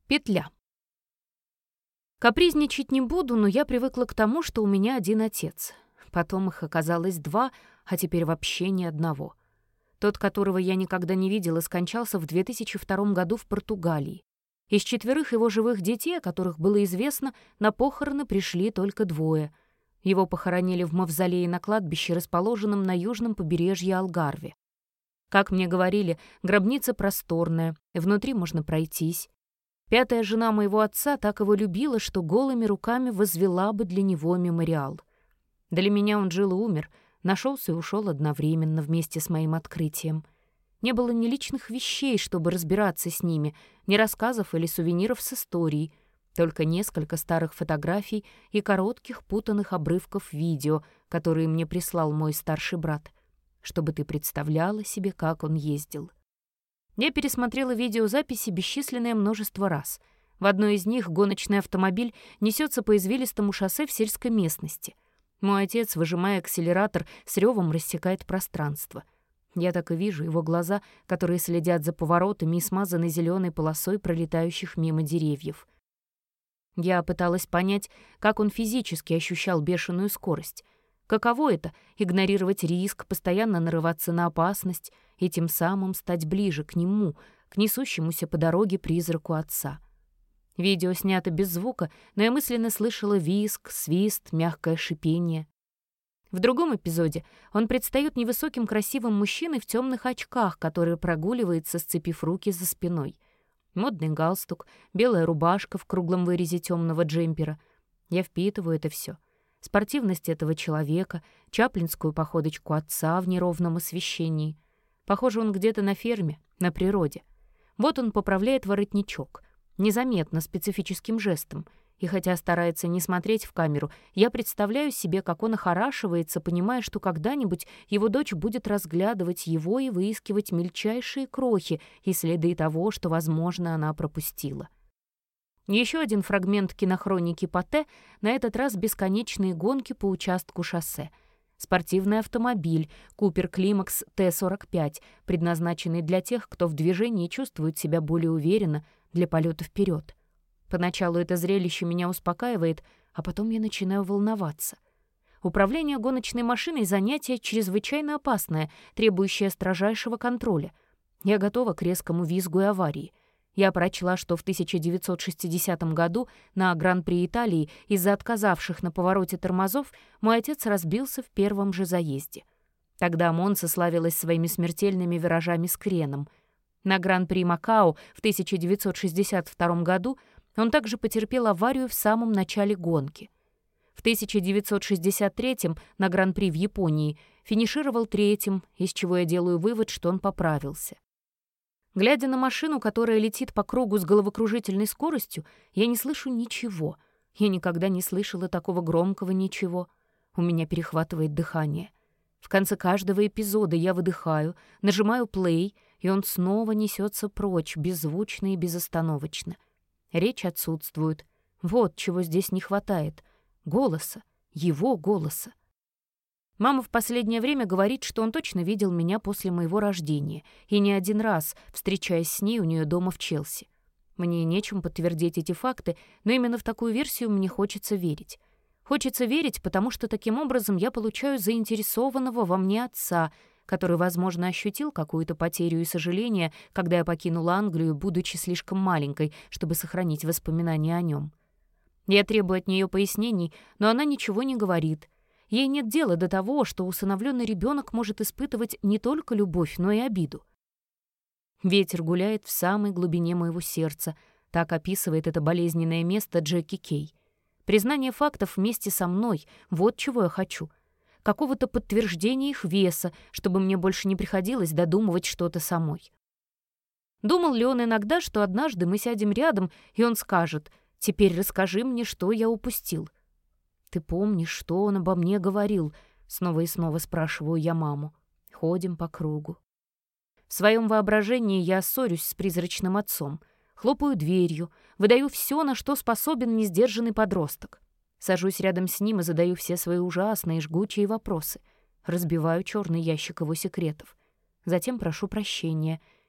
Петля. Капризничать не буду, но я привыкла к тому, что у меня один отец. Потом их оказалось два, а теперь вообще ни одного. Тот, которого я никогда не видела, скончался в 2002 году в Португалии. Из 4 его живых детей, о которых было известно, на похороны пришли только 2. Его похоронили в мавзолее на кладбище, расположенном на южном побережье Алгарве. Как мне говорили, гробница просторная, внутри можно пройтись. 5-я жена моего отца так его любила, что голыми руками возвела бы для него мемориал. Для меня он жил и умер, нашелся и ушел одновременно вместе с моим открытием. Не было ни личных вещей, чтобы разбираться с ними, ни рассказов или сувениров с историей, только несколько старых фотографий и коротких путанных обрывков видео, которые мне прислал мой старший брат, чтобы ты представляла себе, как он ездил. Я пересмотрела видеозаписи бесчисленное множество раз. В одной из них гоночный автомобиль несется по извилистому шоссе в сельской местности. Мой отец, выжимая акселератор, с ревом рассекает пространство. Я так и вижу его глаза, которые следят за поворотами и смазанной зеленой полосой пролетающих мимо деревьев. Я пыталась понять, как он физически ощущал бешеную скорость. Каково это — игнорировать риск, постоянно нарываться на опасность и тем самым стать ближе к нему, к несущемуся по дороге призраку отца. Видео снято без звука, но я мысленно слышала визг, свист, мягкое шипение. В другом эпизоде он предстаёт невысоким красивым мужчиной в темных очках, который прогуливается, сцепив руки за спиной. Модный галстук, белая рубашка в круглом вырезе темного джемпера. Я впитываю это все. Спортивность этого человека, чаплинскую походочку отца в неровном освещении. Похоже, он где-то на ферме, на природе. Вот он поправляет воротничок, незаметно, специфическим жестом. И хотя старается не смотреть в камеру, я представляю себе, как он охорашивается, понимая, что когда-нибудь его дочь будет разглядывать его и выискивать мельчайшие крохи и следы того, что, возможно, она пропустила. Еще один фрагмент кинохроники Патте, на этот раз бесконечные гонки по участку шоссе. Спортивный автомобиль Купер Климакс Т-45, предназначенный для тех, кто в движении чувствует себя более уверенно, для полета вперед. Поначалу это зрелище меня успокаивает, а потом я начинаю волноваться. Управление гоночной машиной — занятие чрезвычайно опасное, требующее строжайшего контроля. Я готова к резкому визгу и аварии. Я прочла, что в 1960 году на Гран-при Италии из-за отказавших на повороте тормозов мой отец разбился в первом же заезде. Тогда Монца славилась своими смертельными виражами с креном. На Гран-при Макао в 1962 году он также потерпел аварию в самом начале гонки. В 1963 на Гран-при в Японии финишировал 3-м, из чего я делаю вывод, что он поправился. Глядя на машину, которая летит по кругу с головокружительной скоростью, я не слышу ничего. Я никогда не слышала такого громкого ничего. У меня перехватывает дыхание. В конце каждого эпизода я выдыхаю, нажимаю плей, и он снова несется прочь, беззвучно и безостановочно. Речь отсутствует. Вот чего здесь не хватает. Голоса. Его голоса. Мама в последнее время говорит, что он точно видел меня после моего рождения, и не один раз, встречаясь с ней у нее дома в Челси. Мне нечем подтвердить эти факты, но именно в такую версию мне хочется верить. Хочется верить, потому что таким образом я получаю заинтересованного во мне отца, который, возможно, ощутил какую-то потерю и сожаление, когда я покинула Англию, будучи слишком маленькой, чтобы сохранить воспоминания о нем. Я требую от нее пояснений, но она ничего не говорит. Ей нет дела до того, что усыновленный ребенок может испытывать не только любовь, но и обиду. «Ветер гуляет в самой глубине моего сердца», так описывает это болезненное место Джеки Кей. Признание фактов вместе со мной — вот чего я хочу. Какого-то подтверждения их веса, чтобы мне больше не приходилось додумывать что-то самой. Думал ли он иногда, что однажды мы сядем рядом, и он скажет: «Теперь расскажи мне, что я упустил». «Ты помнишь, что он обо мне говорил?» Снова и снова спрашиваю я маму. Ходим по кругу. В своем воображении я ссорюсь с призрачным отцом, хлопаю дверью, выдаю все, на что способен несдержанный подросток. Сажусь рядом с ним и задаю все свои ужасные жгучие вопросы. Разбиваю черный ящик его секретов. Затем прошу прощения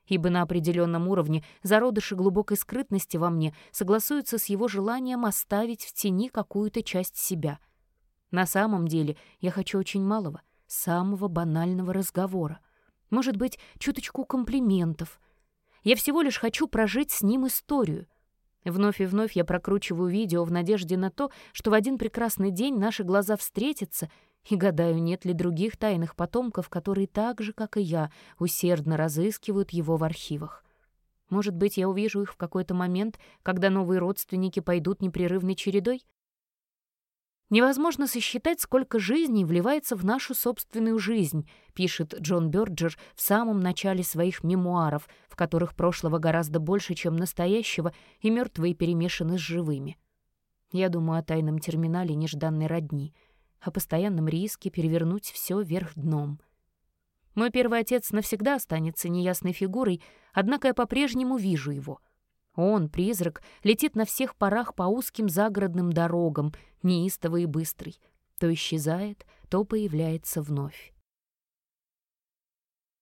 ибо на определенном уровне зародыши глубокой скрытности во мне согласуются с его желанием оставить в тени какую-то часть себя. На самом деле я хочу очень малого, самого банального разговора. Может быть, чуточку комплиментов. Я всего лишь хочу прожить с ним историю. Вновь и вновь я прокручиваю видео в надежде на то, что в один прекрасный день наши глаза встретятся, и гадаю, нет ли других тайных потомков, которые так же, как и я, усердно разыскивают его в архивах. Может быть, я увижу их в какой-то момент, когда новые родственники пойдут непрерывной чередой? «Невозможно сосчитать, сколько жизней вливается в нашу собственную жизнь», пишет Джон Бёрджер в самом начале своих мемуаров, в которых прошлого гораздо больше, чем настоящего, и мертвые перемешаны с живыми. Я думаю о тайном терминале нежданной родни, о постоянном риске перевернуть все вверх дном. Мой первый отец навсегда останется неясной фигурой, однако я по-прежнему вижу его. Он, призрак, летит на всех парах по узким загородным дорогам, неистовый и быстрый. То исчезает, то появляется вновь.